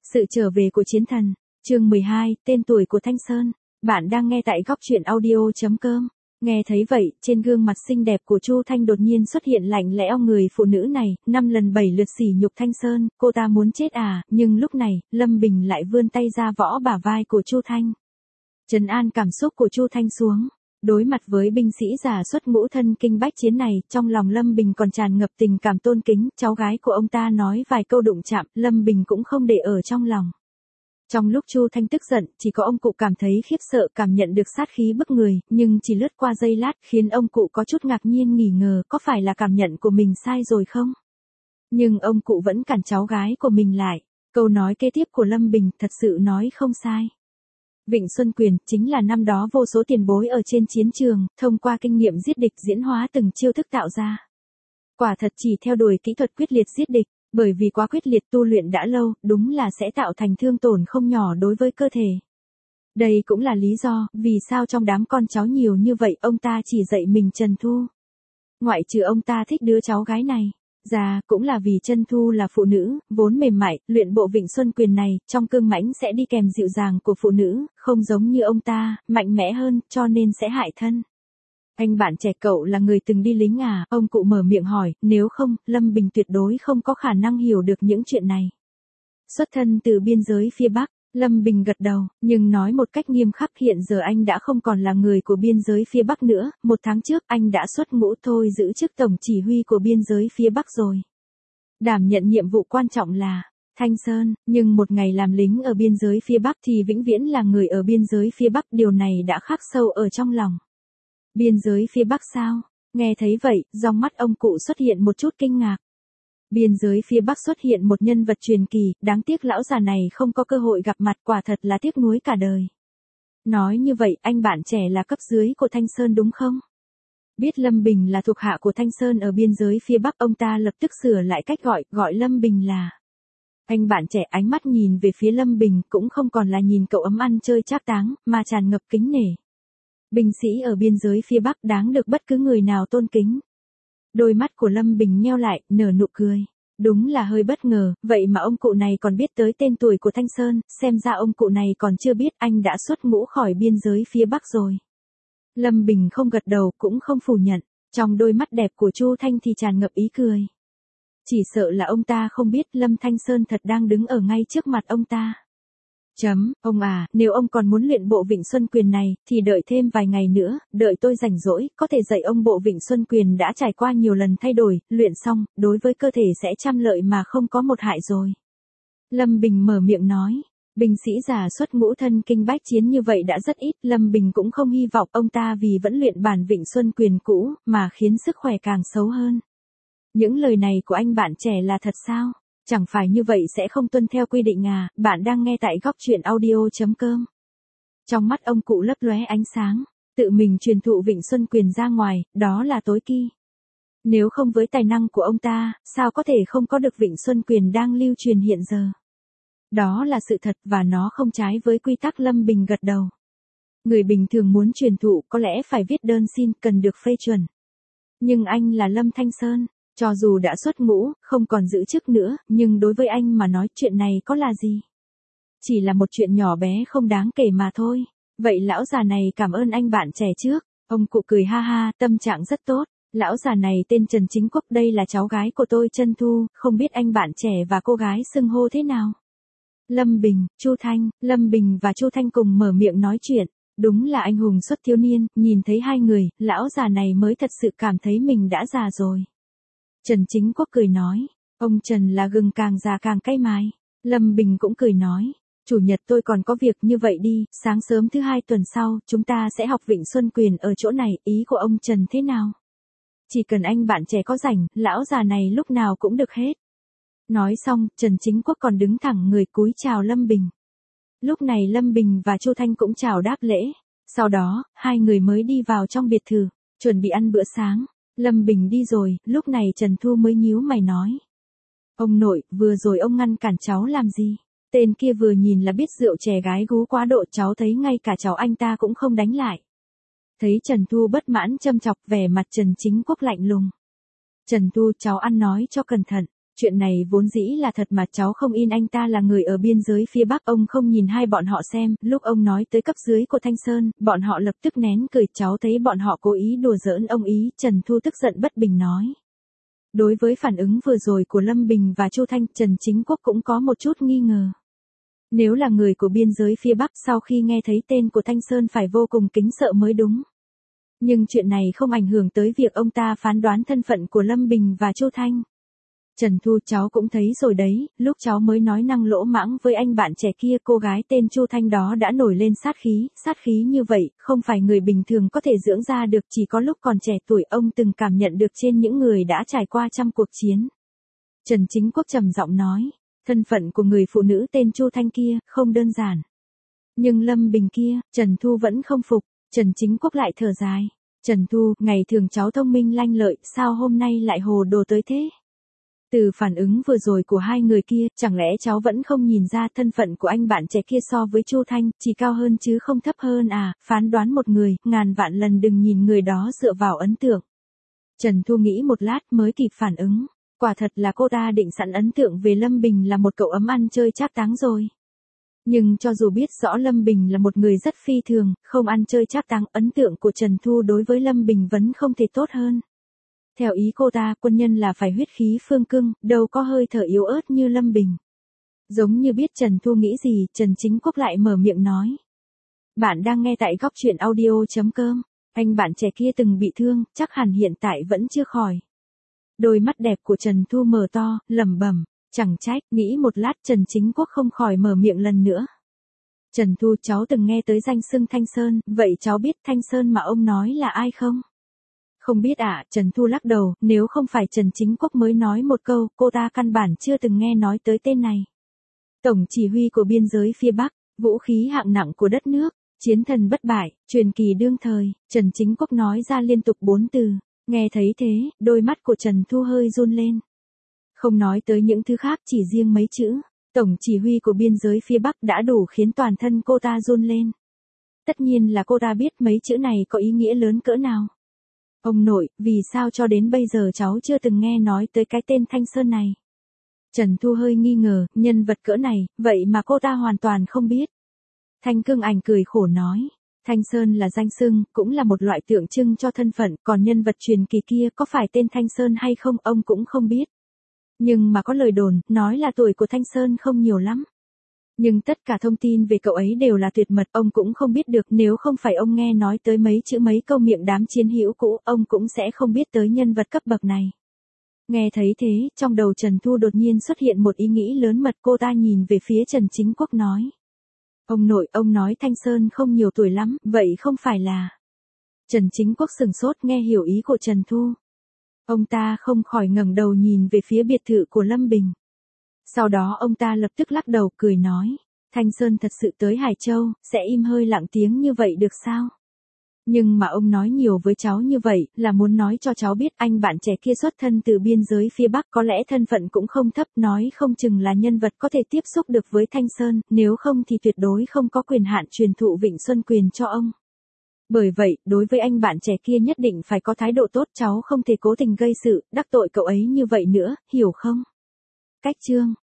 Sự trở về của chiến thần, chương 12, tên tuổi của Thanh Sơn. Bạn đang nghe tại góc truyện audio.com. Nghe thấy vậy, trên gương mặt xinh đẹp của Chu Thanh đột nhiên xuất hiện lạnh lẽo người phụ nữ này, 5 lần 7 lượt sỉ nhục Thanh Sơn, cô ta muốn chết à, nhưng lúc này, Lâm Bình lại vươn tay ra võ bả vai của Chu Thanh. Trấn an cảm xúc của Chu Thanh xuống. Đối mặt với binh sĩ già xuất ngũ thân kinh bách chiến này, trong lòng Lâm Bình còn tràn ngập tình cảm tôn kính, cháu gái của ông ta nói vài câu đụng chạm, Lâm Bình cũng không để ở trong lòng. Trong lúc Chu Thanh tức giận, chỉ có ông cụ cảm thấy khiếp sợ, cảm nhận được sát khí bức người, nhưng chỉ lướt qua giây lát, khiến ông cụ có chút ngạc nhiên nghỉ ngờ, có phải là cảm nhận của mình sai rồi không? Nhưng ông cụ vẫn cản cháu gái của mình lại. Câu nói kế tiếp của Lâm Bình thật sự nói không sai. Vịnh Xuân Quyền chính là năm đó vô số tiền bối ở trên chiến trường, thông qua kinh nghiệm giết địch diễn hóa từng chiêu thức tạo ra. Quả thật chỉ theo đuổi kỹ thuật quyết liệt giết địch, bởi vì quá quyết liệt tu luyện đã lâu, đúng là sẽ tạo thành thương tổn không nhỏ đối với cơ thể. Đây cũng là lý do, vì sao trong đám con cháu nhiều như vậy ông ta chỉ dạy mình Trần Thu. Ngoại trừ ông ta thích đứa cháu gái này. Già, cũng là vì Trân Thu là phụ nữ, vốn mềm mại, luyện bộ Vịnh Xuân Quyền này, trong cương mãnh sẽ đi kèm dịu dàng của phụ nữ, không giống như ông ta, mạnh mẽ hơn, cho nên sẽ hại thân. Anh bạn trẻ cậu là người từng đi lính à, ông cụ mở miệng hỏi, nếu không, Lâm Bình tuyệt đối không có khả năng hiểu được những chuyện này. Xuất thân từ biên giới phía Bắc, Lâm Bình gật đầu, nhưng nói một cách nghiêm khắc hiện giờ anh đã không còn là người của biên giới phía Bắc nữa, 1 tháng trước anh đã xuất ngũ thôi giữ chức tổng chỉ huy của biên giới phía Bắc rồi. Đảm nhận nhiệm vụ quan trọng là Thanh Sơn, nhưng một ngày làm lính ở biên giới phía Bắc thì vĩnh viễn là người ở biên giới phía Bắc, điều này đã khắc sâu ở trong lòng. Biên giới phía Bắc sao? Nghe thấy vậy, trong mắt ông cụ xuất hiện một chút kinh ngạc. Biên giới phía Bắc xuất hiện một nhân vật truyền kỳ, đáng tiếc lão già này không có cơ hội gặp mặt, quả thật là tiếc nuối cả đời. Nói như vậy, anh bạn trẻ là cấp dưới của Thanh Sơn đúng không? Biết Lâm Bình là thuộc hạ của Thanh Sơn ở biên giới phía Bắc, ông ta lập tức sửa lại cách gọi Lâm Bình là anh bạn trẻ. Ánh mắt nhìn về phía Lâm Bình cũng không còn là nhìn cậu ấm ăn chơi trác táng, mà tràn ngập kính nể. Binh sĩ ở biên giới phía Bắc đáng được bất cứ người nào tôn kính. Đôi mắt của Lâm Bình nheo lại, nở nụ cười. Đúng là hơi bất ngờ, vậy mà ông cụ này còn biết tới tên tuổi của Thanh Sơn, xem ra ông cụ này còn chưa biết anh đã xuất ngũ khỏi biên giới phía Bắc rồi. Lâm Bình không gật đầu, cũng không phủ nhận, trong đôi mắt đẹp của Chu Thanh thì tràn ngập ý cười. Chỉ sợ là ông ta không biết Lâm Thanh Sơn thật đang đứng ở ngay trước mặt ông ta. Ông à, nếu ông còn muốn luyện bộ Vịnh Xuân Quyền này, thì đợi thêm vài ngày nữa, đợi tôi rảnh rỗi, có thể dạy ông bộ Vịnh Xuân Quyền đã trải qua nhiều lần thay đổi, luyện xong, đối với cơ thể sẽ trăm lợi mà không có một hại rồi. Lâm Bình mở miệng nói, binh sĩ già xuất ngũ thân kinh bách chiến như vậy đã rất ít, Lâm Bình cũng không hy vọng ông ta vì vẫn luyện bản Vịnh Xuân Quyền cũ, mà khiến sức khỏe càng xấu hơn. Những lời này của anh bạn trẻ là thật sao? Chẳng phải như vậy sẽ không tuân theo quy định à, bạn đang nghe tại góc truyện audio.com. Trong mắt ông cụ lấp lóe ánh sáng, tự mình truyền thụ Vịnh Xuân Quyền ra ngoài, đó là tối kỵ. Nếu không với tài năng của ông ta, sao có thể không có được Vịnh Xuân Quyền đang lưu truyền hiện giờ. Đó là sự thật và nó không trái với quy tắc. Lâm Bình gật đầu. Người bình thường muốn truyền thụ có lẽ phải viết đơn xin, cần được phê chuẩn. Nhưng anh là Lâm Thanh Sơn. Cho dù đã xuất ngũ, không còn giữ chức nữa, nhưng đối với anh mà nói chuyện này có là gì? Chỉ là một chuyện nhỏ bé không đáng kể mà thôi. Vậy lão già này cảm ơn anh bạn trẻ trước. Ông cụ cười ha ha, tâm trạng rất tốt. Lão già này tên Trần Chính Quốc, đây là cháu gái của tôi Trân Thu, không biết anh bạn trẻ và cô gái xưng hô thế nào? Lâm Bình, Chu Thanh, Lâm Bình và Chu Thanh cùng mở miệng nói chuyện. Đúng là anh hùng xuất thiếu niên, nhìn thấy hai người, lão già này mới thật sự cảm thấy mình đã già rồi. Trần Chính Quốc cười nói, ông Trần là gừng càng già càng cay mài. Lâm Bình cũng cười nói, chủ nhật tôi còn có việc, như vậy đi, sáng sớm thứ 2 tuần sau, chúng ta sẽ học Vịnh Xuân Quyền ở chỗ này, ý của ông Trần thế nào? Chỉ cần anh bạn trẻ có rảnh, lão già này lúc nào cũng được hết. Nói xong, Trần Chính Quốc còn đứng thẳng người cúi chào Lâm Bình. Lúc này Lâm Bình và Chu Thanh cũng chào đáp lễ. Sau đó, hai người mới đi vào trong biệt thự, chuẩn bị ăn bữa sáng. Lâm Bình đi rồi, lúc này Trần Thu mới nhíu mày nói. Ông nội, vừa rồi ông ngăn cản cháu làm gì? Tên kia vừa nhìn là biết rượu chè gái gú quá độ, cháu thấy ngay cả cháu anh ta cũng không đánh lại. Thấy Trần Thu bất mãn châm chọc, vẻ mặt Trần Chính Quốc lạnh lùng. Trần Thu, cháu ăn nói cho cẩn thận. Chuyện này vốn dĩ là thật mà cháu không in anh ta là người ở biên giới phía Bắc, ông không nhìn hai bọn họ xem, lúc ông nói tới cấp dưới của Thanh Sơn, bọn họ lập tức nén cười, cháu thấy bọn họ cố ý đùa giỡn ông ý, Trần Thu tức giận bất bình nói. Đối với phản ứng vừa rồi của Lâm Bình và Chu Thanh, Trần Chính Quốc cũng có một chút nghi ngờ. Nếu là người của biên giới phía Bắc sau khi nghe thấy tên của Thanh Sơn phải vô cùng kính sợ mới đúng. Nhưng chuyện này không ảnh hưởng tới việc ông ta phán đoán thân phận của Lâm Bình và Chu Thanh. Trần Thu, cháu cũng thấy rồi đấy, lúc cháu mới nói năng lỗ mãng với anh bạn trẻ kia, cô gái tên Chu Thanh đó đã nổi lên sát khí như vậy, không phải người bình thường có thể dưỡng ra được, chỉ có lúc còn trẻ tuổi ông từng cảm nhận được trên những người đã trải qua trăm cuộc chiến. Trần Chính Quốc trầm giọng nói, thân phận của người phụ nữ tên Chu Thanh kia, không đơn giản. Nhưng Lâm Bình kia, Trần Thu vẫn không phục, Trần Chính Quốc lại thở dài. Trần Thu, ngày thường cháu thông minh lanh lợi, sao hôm nay lại hồ đồ tới thế? Từ phản ứng vừa rồi của hai người kia, chẳng lẽ cháu vẫn không nhìn ra thân phận của anh bạn trẻ kia so với Chu Thanh, chỉ cao hơn chứ không thấp hơn à, phán đoán một người, ngàn vạn lần đừng nhìn người đó dựa vào ấn tượng. Trần Thu nghĩ một lát mới kịp phản ứng, quả thật là cô ta định sẵn ấn tượng về Lâm Bình là một cậu ấm ăn chơi trác táng rồi. Nhưng cho dù biết rõ Lâm Bình là một người rất phi thường, không ăn chơi trác táng, ấn tượng của Trần Thu đối với Lâm Bình vẫn không thể tốt hơn. Theo ý cô ta, quân nhân là phải huyết khí phương cương, đâu có hơi thở yếu ớt như Lâm Bình. Giống như biết Trần Thu nghĩ gì, Trần Chính Quốc lại mở miệng nói. Bạn đang nghe tại góc truyện audio.com. Anh bạn trẻ kia từng bị thương, chắc hẳn hiện tại vẫn chưa khỏi. Đôi mắt đẹp của Trần Thu mở to, lẩm bẩm, chẳng trách, nghĩ một lát Trần Chính Quốc không khỏi mở miệng lần nữa. Trần Thu, cháu từng nghe tới danh xưng Thanh Sơn, vậy cháu biết Thanh Sơn mà ông nói là ai không? Không biết ạ, Trần Thu lắc đầu, nếu không phải Trần Chính Quốc mới nói một câu, cô ta căn bản chưa từng nghe nói tới tên này. Tổng chỉ huy của biên giới phía Bắc, vũ khí hạng nặng của đất nước, chiến thần bất bại, truyền kỳ đương thời, Trần Chính Quốc nói ra liên tục 4 từ, nghe thấy thế, đôi mắt của Trần Thu hơi run lên. Không nói tới những thứ khác, chỉ riêng mấy chữ, tổng chỉ huy của biên giới phía Bắc đã đủ khiến toàn thân cô ta run lên. Tất nhiên là cô ta biết mấy chữ này có ý nghĩa lớn cỡ nào. Ông nội, vì sao cho đến bây giờ cháu chưa từng nghe nói tới cái tên Thanh Sơn này? Trần Thu hơi nghi ngờ, nhân vật cỡ này, vậy mà cô ta hoàn toàn không biết. Thanh Cương Ảnh cười khổ nói, Thanh Sơn là danh xưng, cũng là một loại tượng trưng cho thân phận, còn nhân vật truyền kỳ kia có phải tên Thanh Sơn hay không ông cũng không biết. Nhưng mà có lời đồn, nói là tuổi của Thanh Sơn không nhiều lắm. Nhưng tất cả thông tin về cậu ấy đều là tuyệt mật, ông cũng không biết được, nếu không phải ông nghe nói tới mấy chữ mấy câu miệng đám chiến hữu cũ, ông cũng sẽ không biết tới nhân vật cấp bậc này. Nghe thấy thế, trong đầu Trần Thu đột nhiên xuất hiện một ý nghĩ lớn mật, cô ta nhìn về phía Trần Chính Quốc nói. Ông nội, ông nói Thanh Sơn không nhiều tuổi lắm, vậy không phải là... Trần Chính Quốc sửng sốt nghe hiểu ý của Trần Thu. Ông ta không khỏi ngẩng đầu nhìn về phía biệt thự của Lâm Bình. Sau đó ông ta lập tức lắc đầu cười nói, Thanh Sơn thật sự tới Hải Châu, sẽ im hơi lặng tiếng như vậy được sao? Nhưng mà ông nói nhiều với cháu như vậy, là muốn nói cho cháu biết anh bạn trẻ kia xuất thân từ biên giới phía Bắc, có lẽ thân phận cũng không thấp, nói không chừng là nhân vật có thể tiếp xúc được với Thanh Sơn, nếu không thì tuyệt đối không có quyền hạn truyền thụ Vịnh Xuân Quyền cho ông. Bởi vậy, đối với anh bạn trẻ kia nhất định phải có thái độ tốt, cháu không thể cố tình gây sự, đắc tội cậu ấy như vậy nữa, hiểu không? Cách chương